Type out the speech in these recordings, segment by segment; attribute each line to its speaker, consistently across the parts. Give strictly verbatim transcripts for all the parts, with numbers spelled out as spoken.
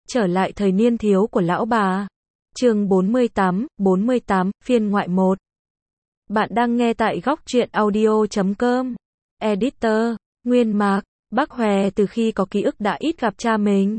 Speaker 1: Trở lại thời niên thiếu của lão bà. Chương bốn mươi tám, bốn mươi tám, phiên ngoại một. Bạn đang nghe tại góc truyện audio chấm com. Editor, Nguyên Mạc, Bác Hòe từ khi có ký ức đã ít gặp cha mình.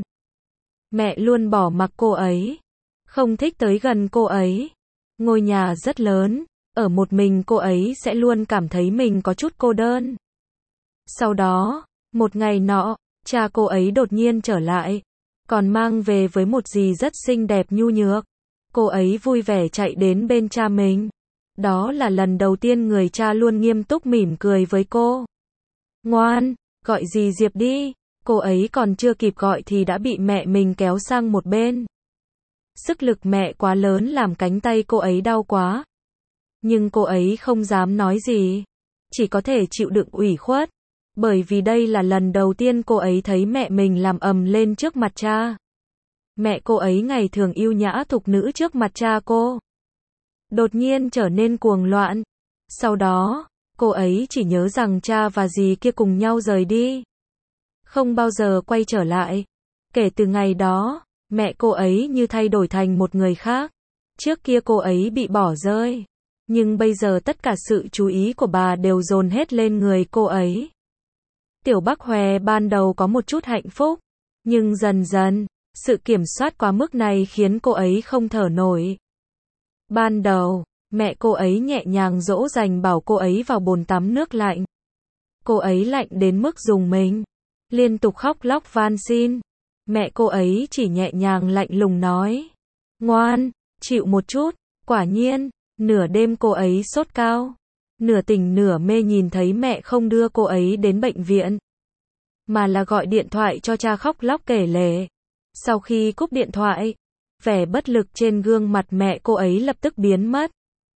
Speaker 1: Mẹ luôn bỏ mặc cô ấy. Không thích tới gần cô ấy. Ngôi nhà rất lớn. Ở một mình cô ấy sẽ luôn cảm thấy mình có chút cô đơn. Sau đó, một ngày nọ, cha cô ấy đột nhiên trở lại. Còn mang về với một gì rất xinh đẹp nhu nhược. Cô ấy vui vẻ chạy đến bên cha mình. Đó là lần đầu tiên người cha luôn nghiêm túc mỉm cười với cô. Ngoan, gọi dì Diệp đi. Cô ấy còn chưa kịp gọi thì đã bị mẹ mình kéo sang một bên. Sức lực mẹ quá lớn làm cánh tay cô ấy đau quá. Nhưng cô ấy không dám nói gì. Chỉ có thể chịu đựng ủy khuất. Bởi vì đây là lần đầu tiên cô ấy thấy mẹ mình làm ầm lên trước mặt cha. Mẹ cô ấy ngày thường yêu nhã thục nữ trước mặt cha cô. Đột nhiên trở nên cuồng loạn. Sau đó, cô ấy chỉ nhớ rằng cha và dì kia cùng nhau rời đi. Không bao giờ quay trở lại. Kể từ ngày đó, mẹ cô ấy như thay đổi thành một người khác. Trước kia cô ấy bị bỏ rơi. Nhưng bây giờ tất cả sự chú ý của bà đều dồn hết lên người cô ấy. Tiểu Bác Hòe ban đầu có một chút hạnh phúc. Nhưng dần dần, sự kiểm soát quá mức này khiến cô ấy không thở nổi. Ban đầu, mẹ cô ấy nhẹ nhàng dỗ dành bảo cô ấy vào bồn tắm nước lạnh. Cô ấy lạnh đến mức rùng mình. Liên tục khóc lóc van xin. Mẹ cô ấy chỉ nhẹ nhàng lạnh lùng nói. Ngoan, chịu một chút. Quả nhiên, nửa đêm cô ấy sốt cao. Nửa tỉnh nửa mê nhìn thấy mẹ không đưa cô ấy đến bệnh viện. Mà là gọi điện thoại cho cha khóc lóc kể lể. Sau khi cúp điện thoại, vẻ bất lực trên gương mặt mẹ cô ấy lập tức biến mất.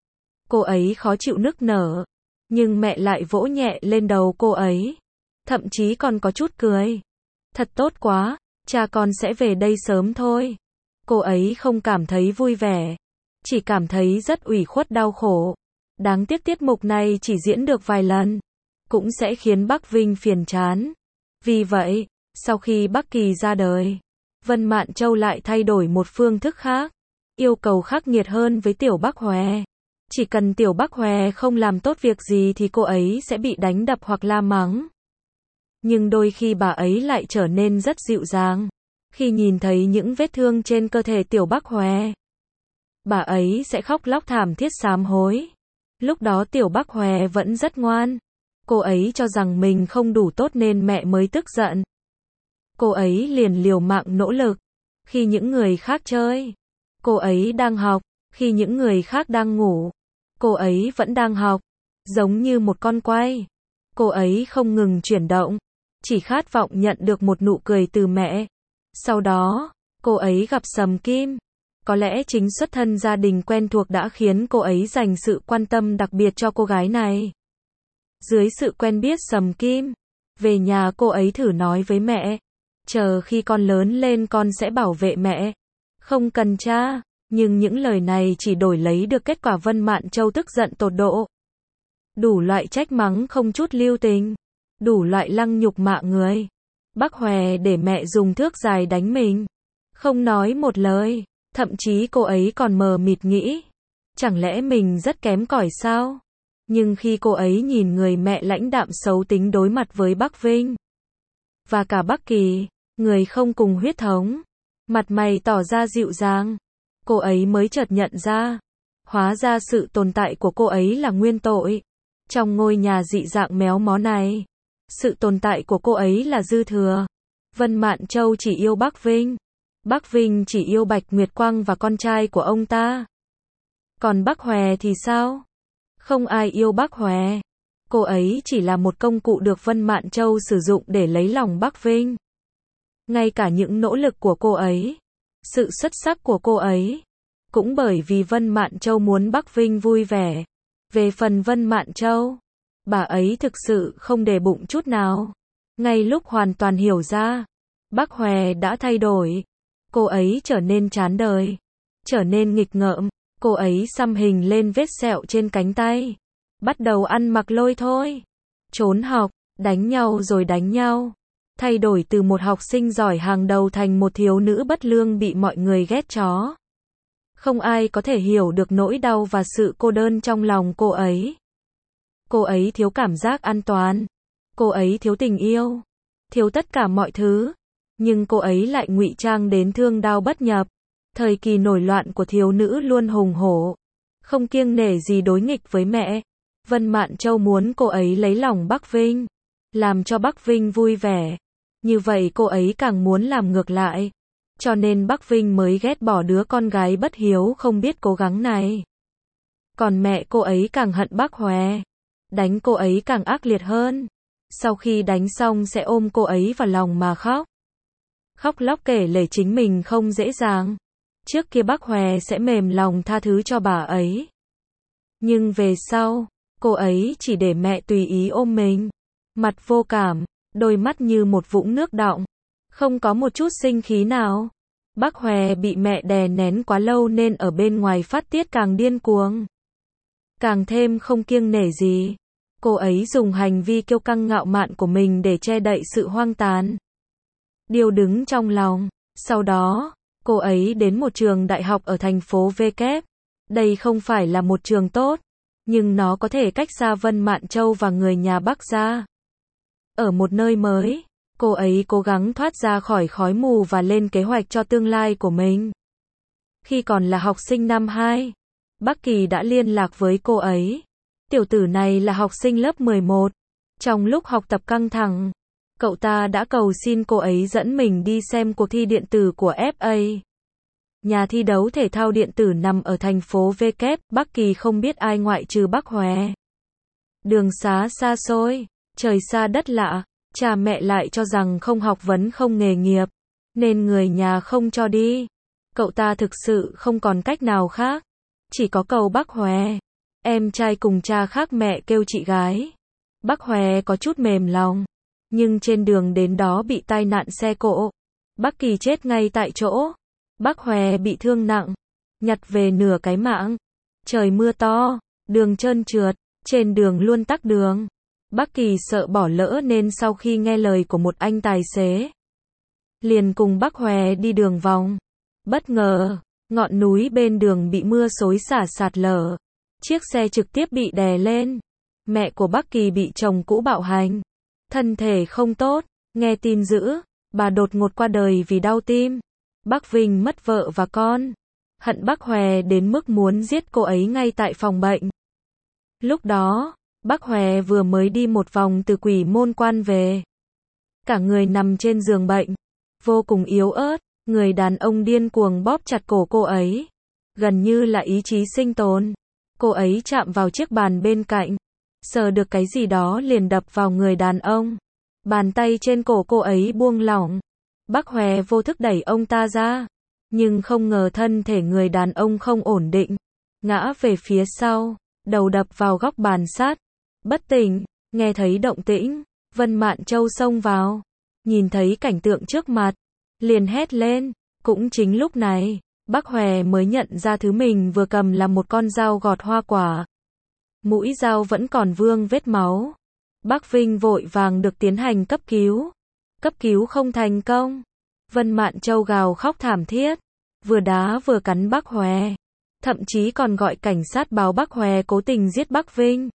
Speaker 1: Cô ấy khó chịu nức nở. Nhưng mẹ lại vỗ nhẹ lên đầu cô ấy. Thậm chí còn có chút cười. Thật tốt quá, cha con sẽ về đây sớm thôi. Cô ấy không cảm thấy vui vẻ. Chỉ cảm thấy rất ủy khuất đau khổ. Đáng tiếc tiết mục này chỉ diễn được vài lần. Cũng sẽ khiến Bắc Vinh phiền chán. Vì vậy, sau khi Bắc Kỳ ra đời, Vân Mạn Châu lại thay đổi một phương thức khác. Yêu cầu khắc nghiệt hơn với Tiểu Bác Hòe. Chỉ cần Tiểu Bác Hòe không làm tốt việc gì thì cô ấy sẽ bị đánh đập hoặc la mắng. Nhưng đôi khi bà ấy lại trở nên rất dịu dàng. Khi nhìn thấy những vết thương trên cơ thể Tiểu Bác Hòe, bà ấy sẽ khóc lóc thảm thiết sám hối. Lúc đó Tiểu Bác Hòe vẫn rất ngoan. Cô ấy cho rằng mình không đủ tốt nên mẹ mới tức giận. Cô ấy liền liều mạng nỗ lực. Khi những người khác chơi, cô ấy đang học. Khi những người khác đang ngủ, cô ấy vẫn đang học. Giống như một con quay. Cô ấy không ngừng chuyển động. Chỉ khát vọng nhận được một nụ cười từ mẹ. Sau đó, cô ấy gặp Sầm Kim. Có lẽ chính xuất thân gia đình quen thuộc đã khiến cô ấy dành sự quan tâm đặc biệt cho cô gái này. Dưới sự quen biết Sầm Kim, về nhà cô ấy thử nói với mẹ. Chờ khi con lớn lên con sẽ bảo vệ mẹ. Không cần cha. Nhưng những lời này chỉ đổi lấy được kết quả Vân Mạn Châu tức giận tột độ. Đủ loại trách mắng không chút lưu tình. Đủ loại lăng nhục mạ người. Bác Hòe để mẹ dùng thước dài đánh mình. Không nói một lời. Thậm chí cô ấy còn mờ mịt nghĩ. Chẳng lẽ mình rất kém cỏi sao? Nhưng khi cô ấy nhìn người mẹ lãnh đạm xấu tính đối mặt với Bắc Vinh. Và cả Bắc Kỳ, người không cùng huyết thống. Mặt mày tỏ ra dịu dàng. Cô ấy mới chợt nhận ra. Hóa ra sự tồn tại của cô ấy là nguyên tội. Trong ngôi nhà dị dạng méo mó này. Sự tồn tại của cô ấy là dư thừa. Vân Mạn Châu chỉ yêu Bắc Vinh. Bắc Vinh chỉ yêu Bạch Nguyệt Quang và con trai của ông ta. Còn Bác Hòe thì sao? Không ai yêu Bác Hòe. Cô ấy chỉ là một công cụ được Vân Mạn Châu sử dụng để lấy lòng Bắc Vinh. Ngay cả những nỗ lực của cô ấy, sự xuất sắc của cô ấy, cũng bởi vì Vân Mạn Châu muốn Bắc Vinh vui vẻ. Về phần Vân Mạn Châu, bà ấy thực sự không để bụng chút nào. Ngay lúc hoàn toàn hiểu ra, Bác Hòe đã thay đổi. Cô ấy trở nên chán đời, trở nên nghịch ngợm. Cô ấy xăm hình lên vết sẹo trên cánh tay. Bắt đầu ăn mặc lôi thôi. Trốn học, đánh nhau rồi đánh nhau. thay đổi từ một học sinh giỏi hàng đầu thành một thiếu nữ bất lương bị mọi người ghét chó. Không ai có thể hiểu được nỗi đau và sự cô đơn trong lòng cô ấy. Cô ấy thiếu cảm giác an toàn. Cô ấy thiếu tình yêu. Thiếu tất cả mọi thứ. Nhưng cô ấy lại ngụy trang đến thương đau bất nhập. Thời kỳ nổi loạn của thiếu nữ luôn hùng hổ. Không kiêng nể gì đối nghịch với mẹ. Vân Mạn Châu muốn cô ấy lấy lòng Bắc Vinh. Làm cho Bắc Vinh vui vẻ. Như vậy cô ấy càng muốn làm ngược lại. Cho nên Bắc Vinh mới ghét bỏ đứa con gái bất hiếu không biết cố gắng này. Còn mẹ cô ấy càng hận Bắc Hòe. Đánh cô ấy càng ác liệt hơn. Sau khi đánh xong sẽ ôm cô ấy vào lòng mà khóc. Khóc lóc kể lể chính mình không dễ dàng. Trước kia Bắc Hòe sẽ mềm lòng tha thứ cho bà ấy. Nhưng về sau, cô ấy chỉ để mẹ tùy ý ôm mình. Mặt vô cảm, đôi mắt như một vũng nước đọng. Không có một chút sinh khí nào. Bắc Hòe bị mẹ đè nén quá lâu nên ở bên ngoài phát tiết càng điên cuồng. Càng thêm không kiêng nể gì. Cô ấy dùng hành vi kiêu căng ngạo mạn của mình để che đậy sự hoang tàn. Điều đứng trong lòng. Sau đó, cô ấy đến một trường đại học ở thành phố V Kép. Đây không phải là một trường tốt, nhưng nó có thể cách xa Vân Mạn Châu và người nhà Bắc ra. Ở một nơi mới, cô ấy cố gắng thoát ra khỏi khói mù và lên kế hoạch cho tương lai của mình. Khi còn là học sinh năm hai, Bắc Kỳ đã liên lạc với cô ấy. Tiểu tử này là học sinh lớp mười một. Trong lúc học tập căng thẳng, cậu ta đã cầu xin cô ấy dẫn mình đi xem cuộc thi điện tử của F A. Nhà thi đấu thể thao điện tử nằm ở thành phố V Kép, Bắc Kỳ không biết ai ngoại trừ Bắc Hòe. Đường xá xa xôi, trời xa đất lạ, cha mẹ lại cho rằng không học vấn không nghề nghiệp, nên người nhà không cho đi. Cậu ta thực sự không còn cách nào khác, chỉ có cầu Bắc Hòe. Em trai cùng cha khác mẹ kêu chị gái. Bắc Hòe có chút mềm lòng, nhưng trên đường đến đó bị tai nạn xe cộ. Bắc Kỳ chết ngay tại chỗ. Bắc Hòe bị thương nặng, nhặt về nửa cái mạng. Trời mưa to, đường trơn trượt, trên đường luôn tắc đường. Bắc Kỳ sợ bỏ lỡ nên sau khi nghe lời của một anh tài xế, liền cùng Bắc Hòe đi đường vòng. Bất ngờ, ngọn núi bên đường bị mưa xối xả sạt lở. Chiếc xe trực tiếp bị đè lên. Mẹ của Bắc Kỳ bị chồng cũ bạo hành. Thân thể không tốt, nghe tin dữ, bà đột ngột qua đời vì đau tim. Bắc Vinh mất vợ và con. Hận Bắc Hòe đến mức muốn giết cô ấy ngay tại phòng bệnh. Lúc đó, Bắc Hòe vừa mới đi một vòng từ Quỷ Môn Quan về. Cả người nằm trên giường bệnh, vô cùng yếu ớt, người đàn ông điên cuồng bóp chặt cổ cô ấy. Gần như là ý chí sinh tồn. Cô ấy chạm vào chiếc bàn bên cạnh, sờ được cái gì đó liền đập vào người đàn ông. Bàn tay trên cổ cô ấy buông lỏng. Bắc Hòe vô thức đẩy ông ta ra, nhưng không ngờ thân thể người đàn ông không ổn định, ngã về phía sau, đầu đập vào góc bàn sát, bất tỉnh. Nghe thấy động tĩnh, Vân Mạn Châu xông vào, nhìn thấy cảnh tượng trước mặt, liền hét lên. Cũng chính lúc này, Bắc Hòe mới nhận ra thứ mình vừa cầm là một con dao gọt hoa quả. Mũi dao vẫn còn vương vết máu. Bắc Vinh vội vàng được tiến hành cấp cứu. Cấp cứu không thành công. Vân Mạn Châu gào khóc thảm thiết, vừa đá vừa cắn Bắc Hòe, thậm chí còn gọi cảnh sát báo Bắc Hòe cố tình giết Bắc Vinh.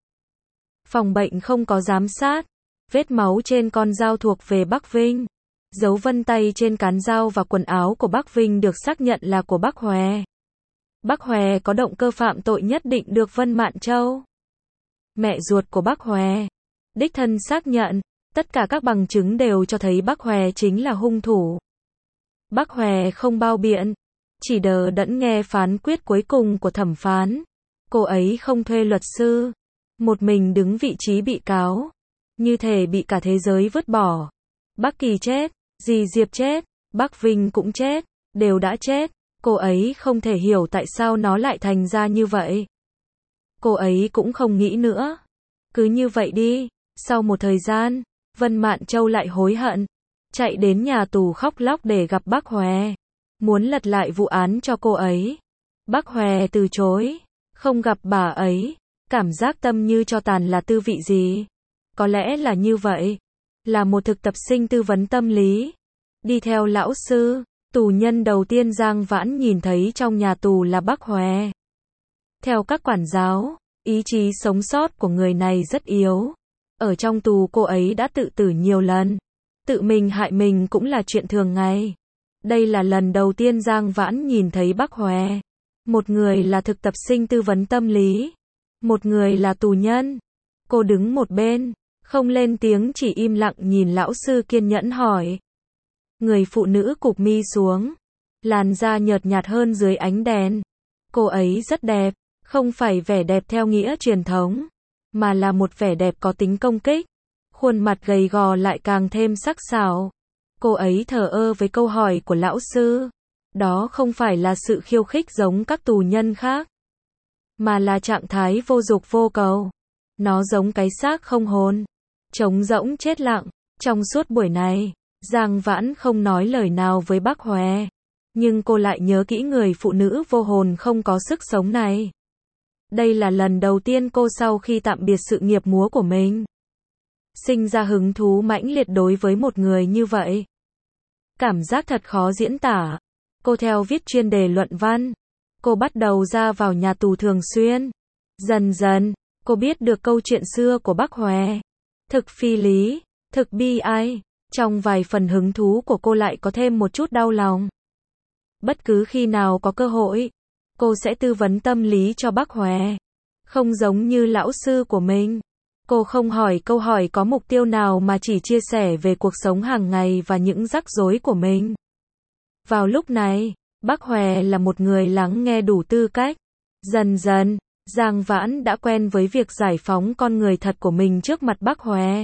Speaker 1: Phòng bệnh không có giám sát, vết máu trên con dao thuộc về Bắc Vinh. Dấu vân tay trên cán dao và quần áo của Bắc Vinh được xác nhận là của Bắc Hòe. Bắc Hòe có động cơ phạm tội nhất định được Vân Mạn Châu, mẹ ruột của Bắc Hòe, đích thân xác nhận. Tất cả các bằng chứng đều cho thấy Bắc Hòe chính là hung thủ. Bắc Hòe không bao biện, chỉ đờ đẫn nghe phán quyết cuối cùng của thẩm phán. Cô ấy không thuê luật sư, một mình đứng vị trí bị cáo, như thể bị cả thế giới vứt bỏ. Bắc Kỳ chết, dì Diệp chết, Bắc Vinh cũng chết, đều đã chết. Cô ấy không thể hiểu tại sao nó lại thành ra như vậy. Cô ấy cũng không nghĩ nữa. Cứ như vậy đi. Sau một thời gian, Vân Mạn Châu lại hối hận, chạy đến nhà tù khóc lóc để gặp Bắc Hòe, muốn lật lại vụ án cho cô ấy. Bắc Hòe từ chối, không gặp bà ấy, cảm giác tâm như cho tàn là tư vị gì? Có lẽ là như vậy. là một thực tập sinh tư vấn tâm lý. Đi theo lão sư, tù nhân đầu tiên Giang Vãn nhìn thấy trong nhà tù là Bác Hòe. Theo các quản giáo, ý chí sống sót của người này rất yếu. Ở trong tù cô ấy đã tự tử nhiều lần. Tự mình hại mình cũng là chuyện thường ngày. Đây là lần đầu tiên Giang Vãn nhìn thấy Bác Hòe. Một người là thực tập sinh tư vấn tâm lý. Một người là tù nhân. Cô đứng một bên, không lên tiếng, chỉ im lặng nhìn lão sư kiên nhẫn hỏi. Người phụ nữ cụp mi xuống. Làn da nhợt nhạt hơn dưới ánh đèn. Cô ấy rất đẹp. Không phải vẻ đẹp theo nghĩa truyền thống, mà là một vẻ đẹp có tính công kích. Khuôn mặt gầy gò lại càng thêm sắc sảo. Cô ấy thờ ơ với câu hỏi của lão sư. Đó không phải là sự khiêu khích giống các tù nhân khác, mà là trạng thái vô dục vô cầu. Nó giống cái xác không hồn, trống rỗng chết lặng. Trong suốt buổi này, Giang Vãn không nói lời nào với Bác Hòe, nhưng cô lại nhớ kỹ người phụ nữ vô hồn không có sức sống này. Đây là lần đầu tiên cô sau khi tạm biệt sự nghiệp múa của mình, sinh ra hứng thú mãnh liệt đối với một người như vậy. Cảm giác thật khó diễn tả. Cô theo viết chuyên đề luận văn. Cô bắt đầu ra vào nhà tù thường xuyên. Dần dần, cô biết được câu chuyện xưa của Bác Hòe. Thực phi lý, thực bi ai. Trong vài phần hứng thú của cô lại có thêm một chút đau lòng. Bất cứ khi nào có cơ hội, cô sẽ tư vấn tâm lý cho Bác Hòe. Không giống như lão sư của mình. Cô không hỏi câu hỏi có mục tiêu nào mà chỉ chia sẻ về cuộc sống hàng ngày và những rắc rối của mình. Vào lúc này, Bác Hòe là một người lắng nghe đủ tư cách. Dần dần, Giang Vãn đã quen với việc giải phóng con người thật của mình trước mặt Bác Hòe.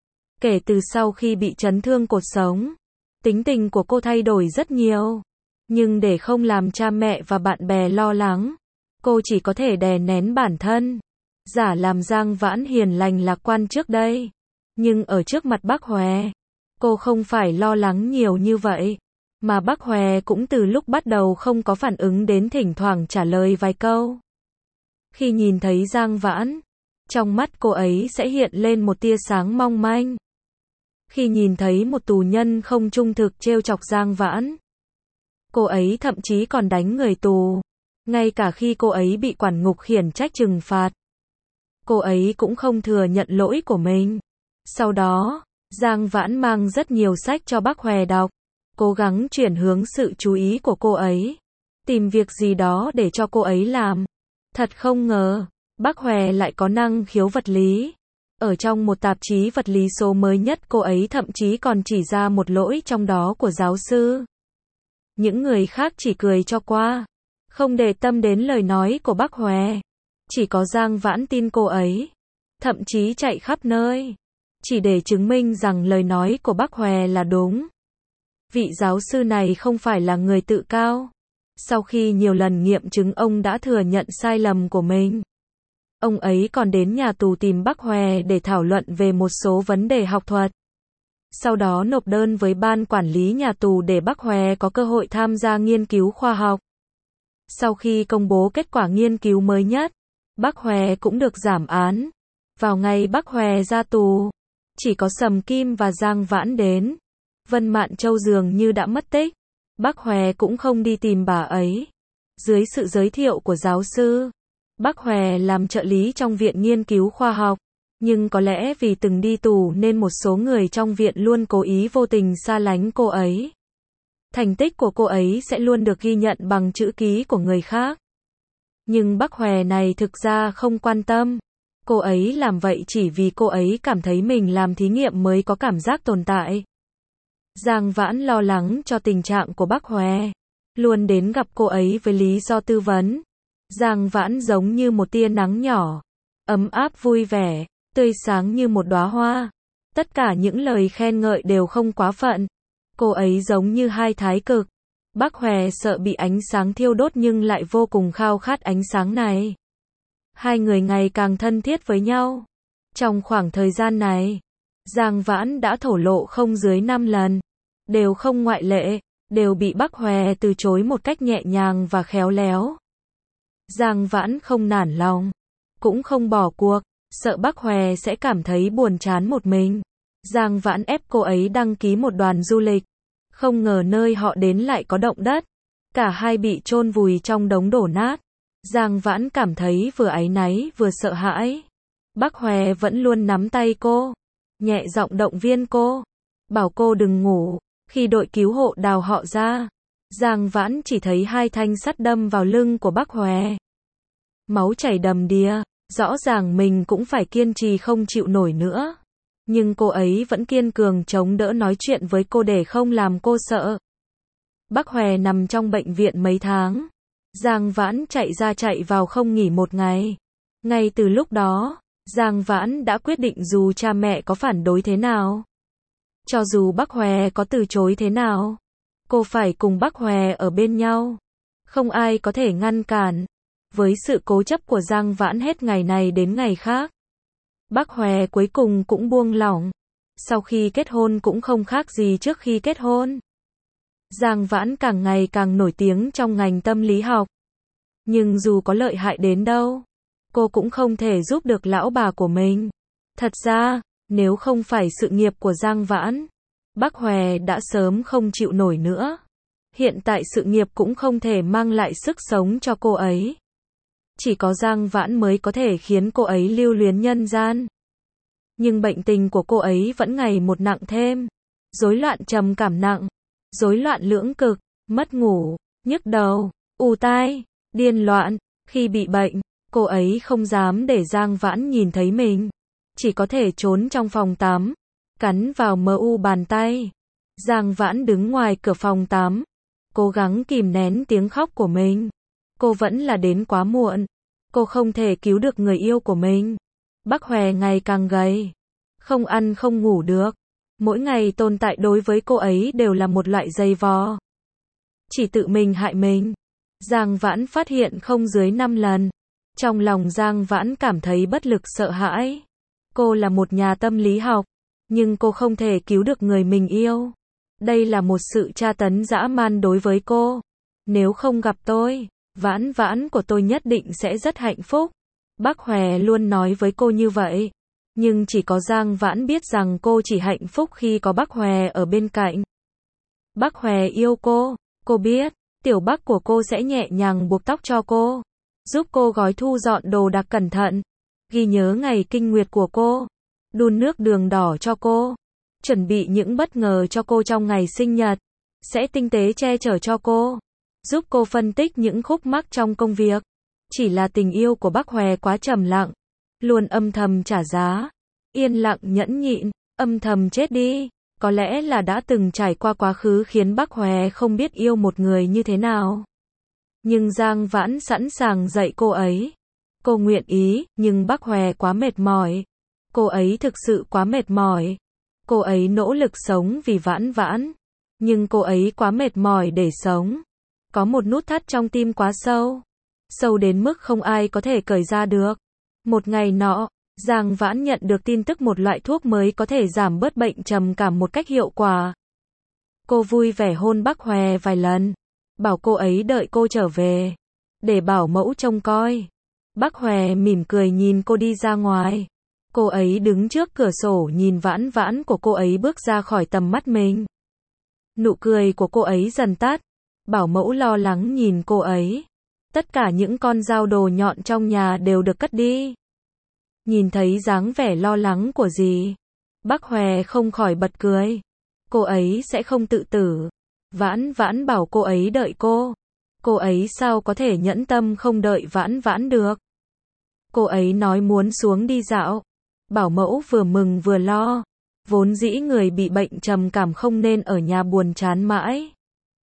Speaker 1: Kể từ sau khi bị chấn thương cột sống, tính tình của cô thay đổi rất nhiều. Nhưng để không làm cha mẹ và bạn bè lo lắng, cô chỉ có thể đè nén bản thân. Giả làm Giang Vãn hiền lành lạc quan trước đây. Nhưng ở trước mặt Bác Hòe, cô không phải lo lắng nhiều như vậy. Mà Bác Hòe cũng từ lúc bắt đầu không có phản ứng đến thỉnh thoảng trả lời vài câu. Khi nhìn thấy Giang Vãn, trong mắt cô ấy sẽ hiện lên một tia sáng mong manh. Khi nhìn thấy một tù nhân không trung thực trêu chọc Giang Vãn, cô ấy thậm chí còn đánh người tù. Ngay cả khi cô ấy bị quản ngục khiển trách trừng phạt, cô ấy cũng không thừa nhận lỗi của mình. Sau đó, Giang Vãn mang rất nhiều sách cho Bác Hòe đọc, cố gắng chuyển hướng sự chú ý của cô ấy, tìm việc gì đó để cho cô ấy làm. Thật không ngờ, Bác Hòe lại có năng khiếu vật lý. Ở trong một tạp chí vật lý số mới nhất, cô ấy thậm chí còn chỉ ra một lỗi trong đó của giáo sư. Những người khác chỉ cười cho qua, không để tâm đến lời nói của Bác Hòe. Chỉ có Giang Vãn tin cô ấy, thậm chí chạy khắp nơi, chỉ để chứng minh rằng lời nói của Bác Hòe là đúng. Vị giáo sư này không phải là người tự cao. Sau khi nhiều lần nghiệm chứng, ông đã thừa nhận sai lầm của mình. Ông ấy còn đến nhà tù tìm Bác Hòe để thảo luận về một số vấn đề học thuật. Sau đó nộp đơn với ban quản lý nhà tù để Bác Hòe có cơ hội tham gia nghiên cứu khoa học. Sau khi công bố kết quả nghiên cứu mới nhất, Bác Hòe cũng được giảm án. Vào ngày Bác Hòe ra tù, chỉ có Sầm Kim và Giang Vãn đến. Vân Mạn Châu dường như đã mất tích. Bác Hòe cũng không đi tìm bà ấy. Dưới sự giới thiệu của giáo sư, Bác Hòe làm trợ lý trong viện nghiên cứu khoa học. Nhưng có lẽ vì từng đi tù nên một số người trong viện luôn cố ý vô tình xa lánh cô ấy. Thành tích của cô ấy sẽ luôn được ghi nhận bằng chữ ký của người khác. Nhưng Bác Hòe này thực ra không quan tâm. Cô ấy làm vậy chỉ vì cô ấy cảm thấy mình làm thí nghiệm mới có cảm giác tồn tại. Giang Vãn lo lắng cho tình trạng của Bác Hòe, luôn đến gặp cô ấy với lý do tư vấn. Giang Vãn giống như một tia nắng nhỏ, ấm áp vui vẻ, tươi sáng như một đóa hoa. Tất cả những lời khen ngợi đều không quá phận. Cô ấy giống như hai thái cực. Bác Hòe sợ bị ánh sáng thiêu đốt nhưng lại vô cùng khao khát ánh sáng này. Hai người ngày càng thân thiết với nhau. Trong khoảng thời gian này, Giang Vãn đã thổ lộ không dưới năm lần. Đều không ngoại lệ, đều bị Bác Hòe từ chối một cách nhẹ nhàng và khéo léo. Giang Vãn không nản lòng, cũng không bỏ cuộc, sợ Bác Hòe sẽ cảm thấy buồn chán một mình. Giang Vãn ép cô ấy đăng ký một đoàn du lịch. Không ngờ nơi họ đến lại có động đất. Cả hai bị chôn vùi trong đống đổ nát. Giang Vãn cảm thấy vừa áy náy vừa sợ hãi. Bác Hòe vẫn luôn nắm tay cô, nhẹ giọng động viên cô, bảo cô đừng ngủ. Khi đội cứu hộ đào họ ra, Giang Vãn chỉ thấy hai thanh sắt đâm vào lưng của bác Hòe. Máu chảy đầm đìa, rõ ràng mình cũng phải kiên trì không chịu nổi nữa. Nhưng cô ấy vẫn kiên cường chống đỡ nói chuyện với cô để không làm cô sợ. Bác Hòe nằm trong bệnh viện mấy tháng. Giang Vãn chạy ra chạy vào không nghỉ một ngày. Ngay từ lúc đó, Giang Vãn đã quyết định dù cha mẹ có phản đối thế nào, cho dù bác Hòe có từ chối thế nào, cô phải cùng bác Hòe ở bên nhau. Không ai có thể ngăn cản. Với sự cố chấp của Giang Vãn hết ngày này đến ngày khác, bác Hòe cuối cùng cũng buông lỏng. Sau khi kết hôn cũng không khác gì trước khi kết hôn. Giang Vãn càng ngày càng nổi tiếng trong ngành tâm lý học. Nhưng dù có lợi hại đến đâu, cô cũng không thể giúp được lão bà của mình. Thật ra, nếu không phải sự nghiệp của Giang Vãn, bác Hòe đã sớm không chịu nổi nữa. Hiện tại sự nghiệp cũng không thể mang lại sức sống cho cô ấy. Chỉ có Giang Vãn mới có thể khiến cô ấy lưu luyến nhân gian. Nhưng bệnh tình của cô ấy vẫn ngày một nặng thêm. Rối loạn trầm cảm nặng, rối loạn lưỡng cực, mất ngủ, nhức đầu, ù tai, điên loạn. Khi bị bệnh, cô ấy không dám để Giang Vãn nhìn thấy mình. Chỉ có thể trốn trong phòng tắm, cắn vào mờ u bàn tay. Giang Vãn đứng ngoài cửa phòng tắm, cố gắng kìm nén tiếng khóc của mình. Cô vẫn là đến quá muộn. Cô không thể cứu được người yêu của mình. Bác Hòe ngày càng gầy, không ăn không ngủ được. Mỗi ngày tồn tại đối với cô ấy đều là một loại dày vò. Chỉ tự mình hại mình. Giang Vãn phát hiện không dưới năm lần. Trong lòng Giang Vãn cảm thấy bất lực sợ hãi. Cô là một nhà tâm lý học, nhưng cô không thể cứu được người mình yêu. Đây là một sự tra tấn dã man đối với cô. Nếu không gặp tôi, Vãn Vãn của tôi nhất định sẽ rất hạnh phúc. Bác Hòe luôn nói với cô như vậy. Nhưng chỉ có Giang Vãn biết rằng cô chỉ hạnh phúc khi có bác Hòe ở bên cạnh. Bác Hòe yêu cô, cô biết, tiểu bác của cô sẽ nhẹ nhàng buộc tóc cho cô, giúp cô gói thu dọn đồ đạc cẩn thận, ghi nhớ ngày kinh nguyệt của cô, đun nước đường đỏ cho cô, chuẩn bị những bất ngờ cho cô trong ngày sinh nhật, sẽ tinh tế che chở cho cô, giúp cô phân tích những khúc mắc trong công việc. Chỉ là tình yêu của bác Hòe quá trầm lặng, luôn âm thầm trả giá, yên lặng nhẫn nhịn, âm thầm chết đi. Có lẽ là đã từng trải qua quá khứ khiến bác Hòe không biết yêu một người như thế nào. Nhưng Giang Vãn sẵn sàng dạy cô ấy. Cô nguyện ý, nhưng bác Hòe quá mệt mỏi. Cô ấy thực sự quá mệt mỏi. Cô ấy nỗ lực sống vì Vãn Vãn, nhưng cô ấy quá mệt mỏi để sống. Có một nút thắt trong tim quá sâu, sâu đến mức không ai có thể cởi ra được. Một ngày nọ, Giang Vãn nhận được tin tức một loại thuốc mới có thể giảm bớt bệnh trầm cảm một cách hiệu quả. Cô vui vẻ hôn bác Hòe vài lần, bảo cô ấy đợi cô trở về, để bảo mẫu trông coi. Bác Hòe mỉm cười nhìn cô đi ra ngoài. Cô ấy đứng trước cửa sổ nhìn Vãn Vãn của cô ấy bước ra khỏi tầm mắt mình. Nụ cười của cô ấy dần tắt. Bảo mẫu lo lắng nhìn cô ấy. Tất cả những con dao đồ nhọn trong nhà đều được cất đi. Nhìn thấy dáng vẻ lo lắng của dì, bác Hòe không khỏi bật cười. Cô ấy sẽ không tự tử. Vãn Vãn bảo cô ấy đợi cô. Cô ấy sao có thể nhẫn tâm không đợi Vãn Vãn được. Cô ấy nói muốn xuống đi dạo. Bảo mẫu vừa mừng vừa lo. Vốn dĩ người bị bệnh trầm cảm không nên ở nhà buồn chán mãi.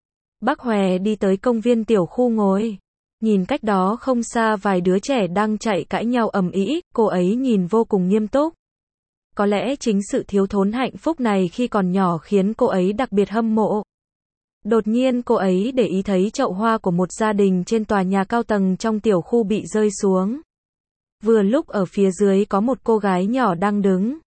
Speaker 1: Bác Hòe đi tới công viên tiểu khu ngồi. Nhìn cách đó không xa vài đứa trẻ đang chạy cãi nhau ầm ĩ, cô ấy nhìn vô cùng nghiêm túc. Có lẽ chính sự thiếu thốn hạnh phúc này khi còn nhỏ khiến cô ấy đặc biệt hâm mộ. Đột nhiên cô ấy để ý thấy chậu hoa của một gia đình trên tòa nhà cao tầng trong tiểu khu bị rơi xuống. Vừa lúc ở phía dưới có một cô gái nhỏ đang đứng,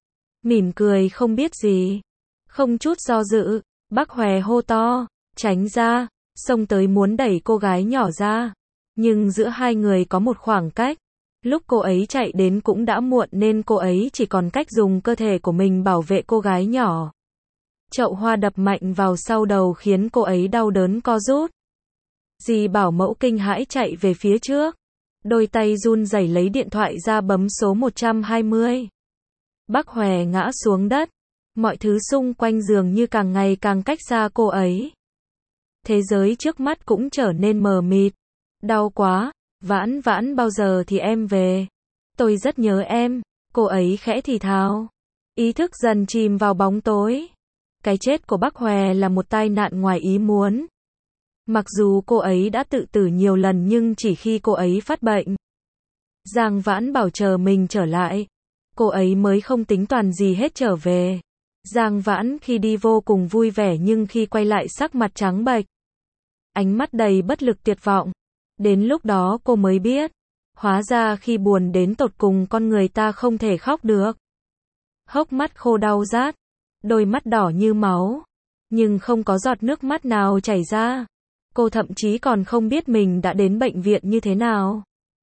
Speaker 1: mỉm cười không biết gì. Không chút do dự, bác Hòe hô to, tránh ra, xông tới muốn đẩy cô gái nhỏ ra. Nhưng giữa hai người có một khoảng cách. Lúc cô ấy chạy đến cũng đã muộn nên cô ấy chỉ còn cách dùng cơ thể của mình bảo vệ cô gái nhỏ. Chậu hoa đập mạnh vào sau đầu khiến cô ấy đau đớn co rút. Dì bảo mẫu kinh hãi chạy về phía trước. Đôi tay run rẩy lấy điện thoại ra bấm số một trăm hai mươi. Bác Hòe ngã xuống đất. Mọi thứ xung quanh dường như càng ngày càng cách xa cô ấy. Thế giới trước mắt cũng trở nên mờ mịt. Đau quá, Vãn Vãn bao giờ thì em về? Tôi rất nhớ em, cô ấy khẽ thì thào. Ý thức dần chìm vào bóng tối. Cái chết của bác Hòe là một tai nạn ngoài ý muốn. Mặc dù cô ấy đã tự tử nhiều lần nhưng chỉ khi cô ấy phát bệnh. Giang Vãn bảo chờ mình trở lại. Cô ấy mới không tính toán gì hết trở về. Giang Vãn khi đi vô cùng vui vẻ nhưng khi quay lại sắc mặt trắng bệch. Ánh mắt đầy bất lực tuyệt vọng. Đến lúc đó cô mới biết. Hóa ra khi buồn đến tột cùng con người ta không thể khóc được. Hốc mắt khô đau rát. Đôi mắt đỏ như máu. Nhưng không có giọt nước mắt nào chảy ra. Cô thậm chí còn không biết mình đã đến bệnh viện như thế nào.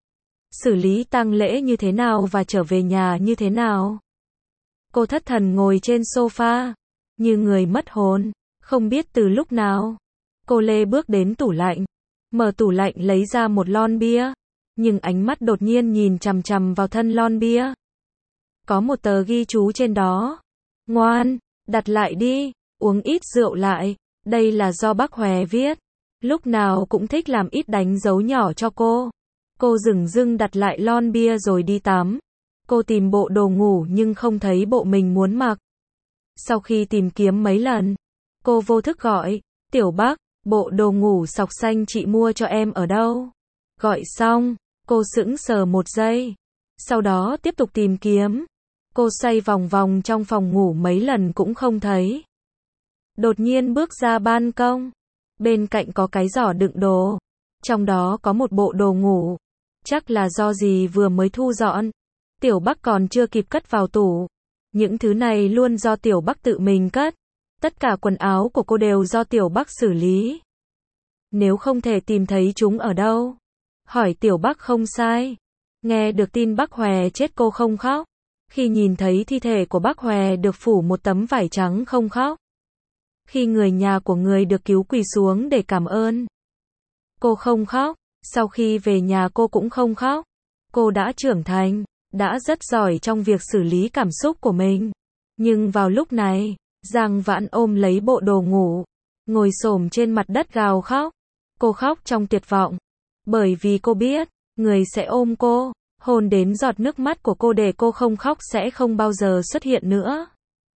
Speaker 1: Xử lý tang lễ như thế nào và trở về nhà như thế nào. Cô thất thần ngồi trên sofa. Như người mất hồn. Không biết từ lúc nào. Cô lê bước đến tủ lạnh. Mở tủ lạnh lấy ra một lon bia. Nhưng ánh mắt đột nhiên nhìn chằm chằm vào thân lon bia. Có một tờ ghi chú trên đó. Ngoan, đặt lại đi, uống ít rượu lại. Đây là do bác Hòe viết. Lúc nào cũng thích làm ít đánh dấu nhỏ cho cô. Cô dửng dưng đặt lại lon bia rồi đi tắm. Cô tìm bộ đồ ngủ nhưng không thấy bộ mình muốn mặc. Sau khi tìm kiếm mấy lần, cô vô thức gọi, Tiểu Bắc, bộ đồ ngủ sọc xanh chị mua cho em ở đâu? Gọi xong, cô sững sờ một giây. Sau đó tiếp tục tìm kiếm. Cô xoay vòng vòng trong phòng ngủ mấy lần cũng không thấy. Đột nhiên bước ra ban công. Bên cạnh có cái giỏ đựng đồ. Trong đó có một bộ đồ ngủ. Chắc là do gì vừa mới thu dọn. Tiểu Bắc còn chưa kịp cất vào tủ. Những thứ này luôn do Tiểu Bắc tự mình cất. Tất cả quần áo của cô đều do Tiểu Bắc xử lý. Nếu không thể tìm thấy chúng ở đâu. Hỏi Tiểu Bắc không sai. Nghe được tin bác Hòe chết cô không khóc. Khi nhìn thấy thi thể của bác Hòe được phủ một tấm vải trắng không khóc. Khi người nhà của người được cứu quỳ xuống để cảm ơn. Cô không khóc. Sau khi về nhà cô cũng không khóc. Cô đã trưởng thành, đã rất giỏi trong việc xử lý cảm xúc của mình. Nhưng vào lúc này, Giang Vãn ôm lấy bộ đồ ngủ, ngồi xổm trên mặt đất gào khóc. Cô khóc trong tuyệt vọng. Bởi vì cô biết, người sẽ ôm cô, hôn đến giọt nước mắt của cô để cô không khóc sẽ không bao giờ xuất hiện nữa.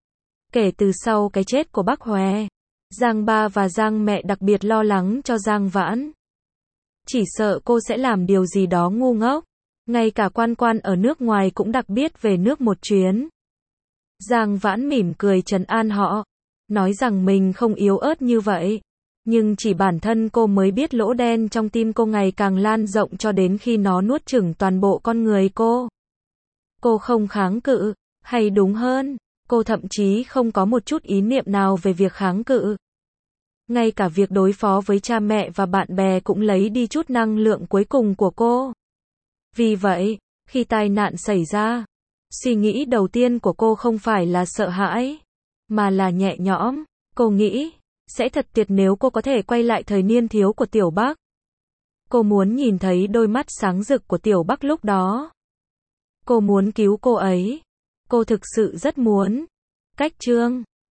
Speaker 1: Kể từ sau cái chết của bác Hòe, Giang ba và Giang mẹ đặc biệt lo lắng cho Giang Vãn. Chỉ sợ cô sẽ làm điều gì đó ngu ngốc. Ngay cả quan quan ở nước ngoài cũng đặc biệt về nước một chuyến. Giang Vãn mỉm cười trấn an họ. Nói rằng mình không yếu ớt như vậy. Nhưng chỉ bản thân cô mới biết lỗ đen trong tim cô ngày càng lan rộng cho đến khi nó nuốt chửng toàn bộ con người cô. Cô không kháng cự. Hay đúng hơn, cô thậm chí không có một chút ý niệm nào về việc kháng cự. Ngay cả việc đối phó với cha mẹ và bạn bè cũng lấy đi chút năng lượng cuối cùng của cô. Vì vậy, khi tai nạn xảy ra, suy nghĩ đầu tiên của cô không phải là sợ hãi, mà là nhẹ nhõm. Cô nghĩ, sẽ thật tuyệt nếu cô có thể quay lại thời niên thiếu của Tiểu Bắc. Cô muốn nhìn thấy đôi mắt sáng rực của Tiểu Bắc lúc đó. Cô muốn cứu cô ấy. Cô thực sự rất muốn. Cách chương